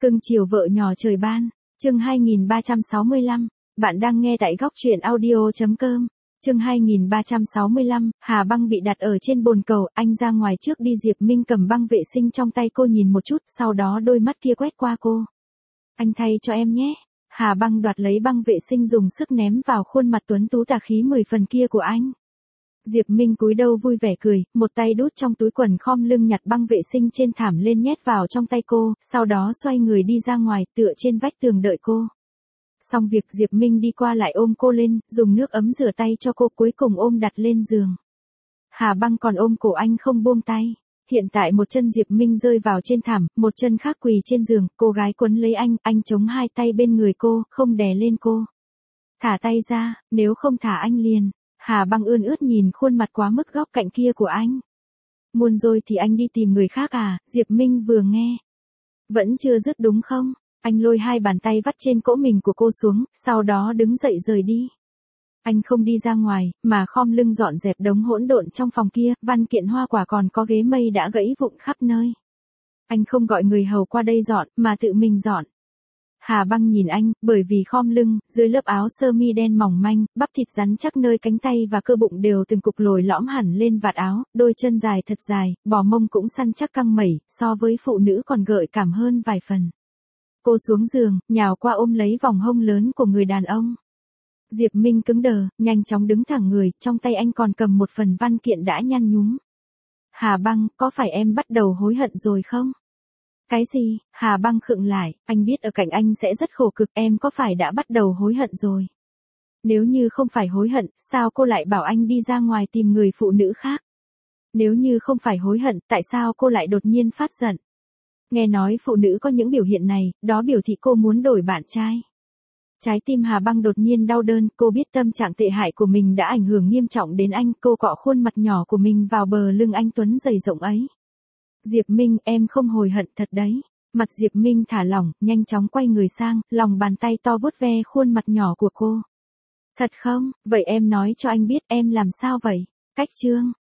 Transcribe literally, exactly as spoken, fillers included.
Cưng chiều vợ nhỏ trời ban, chương hai nghìn ba trăm sáu mươi lăm, bạn đang nghe tại góc truyện audio.com, chương hai nghìn ba trăm sáu mươi lăm, Hà Băng bị đặt ở trên bồn cầu, anh ra ngoài trước đi. Diệp Minh cầm băng vệ sinh trong tay cô nhìn một chút, sau đó đôi mắt kia quét qua cô. Anh thay cho em nhé. Hà Băng đoạt lấy băng vệ sinh dùng sức ném vào khuôn mặt tuấn tú tà khí mười phần kia của anh. Diệp Minh cúi đầu vui vẻ cười, một tay đút trong túi quần khom lưng nhặt băng vệ sinh trên thảm lên nhét vào trong tay cô, sau đó xoay người đi ra ngoài tựa trên vách tường đợi cô. Xong việc Diệp Minh đi qua lại ôm cô lên, dùng nước ấm rửa tay cho cô cuối cùng ôm đặt lên giường. Hà Băng còn ôm cổ anh không buông tay. Hiện tại một chân Diệp Minh rơi vào trên thảm, một chân khác quỳ trên giường, cô gái quấn lấy anh, anh chống hai tay bên người cô, không đè lên cô. Thả tay ra, nếu không thả anh liền. Hà Băng ươn ướt nhìn khuôn mặt quá mức góc cạnh kia của anh. Muốn rồi thì anh đi tìm người khác à? Diệp Minh vừa nghe. Vẫn chưa dứt đúng không? Anh lôi hai bàn tay vắt trên cỗ mình của cô xuống, sau đó đứng dậy rời đi. Anh không đi ra ngoài, mà khom lưng dọn dẹp đống hỗn độn trong phòng kia, văn kiện hoa quả còn có ghế mây đã gãy vụn khắp nơi. Anh không gọi người hầu qua đây dọn, mà tự mình dọn. Hà Băng nhìn anh, bởi vì khom lưng, dưới lớp áo sơ mi đen mỏng manh, bắp thịt rắn chắc nơi cánh tay và cơ bụng đều từng cục lồi lõm hẳn lên vạt áo, đôi chân dài thật dài, bò mông cũng săn chắc căng mẩy, so với phụ nữ còn gợi cảm hơn vài phần. Cô xuống giường, nhào qua ôm lấy vòng hông lớn của người đàn ông. Diệp Minh cứng đờ, nhanh chóng đứng thẳng người, trong tay anh còn cầm một phần văn kiện đã nhăn nhúm. Hà Băng, có phải em bắt đầu hối hận rồi không? Cái gì? Hà Băng khựng lại, anh biết ở cạnh anh sẽ rất khổ cực, em có phải đã bắt đầu hối hận rồi? Nếu như không phải hối hận, sao cô lại bảo anh đi ra ngoài tìm người phụ nữ khác? Nếu như không phải hối hận, tại sao cô lại đột nhiên phát giận? Nghe nói phụ nữ có những biểu hiện này, đó biểu thị cô muốn đổi bạn trai. Trái tim Hà Băng đột nhiên đau đớn, cô biết tâm trạng tệ hại của mình đã ảnh hưởng nghiêm trọng đến anh, cô cọ khuôn mặt nhỏ của mình vào bờ lưng anh tuấn dày rộng ấy. Diệp Minh, em không hối hận thật đấy. Mặt Diệp Minh thả lỏng, nhanh chóng quay người sang, lòng bàn tay to vuốt ve khuôn mặt nhỏ của cô. Thật không? Vậy em nói cho anh biết em làm sao vậy? Cách chương.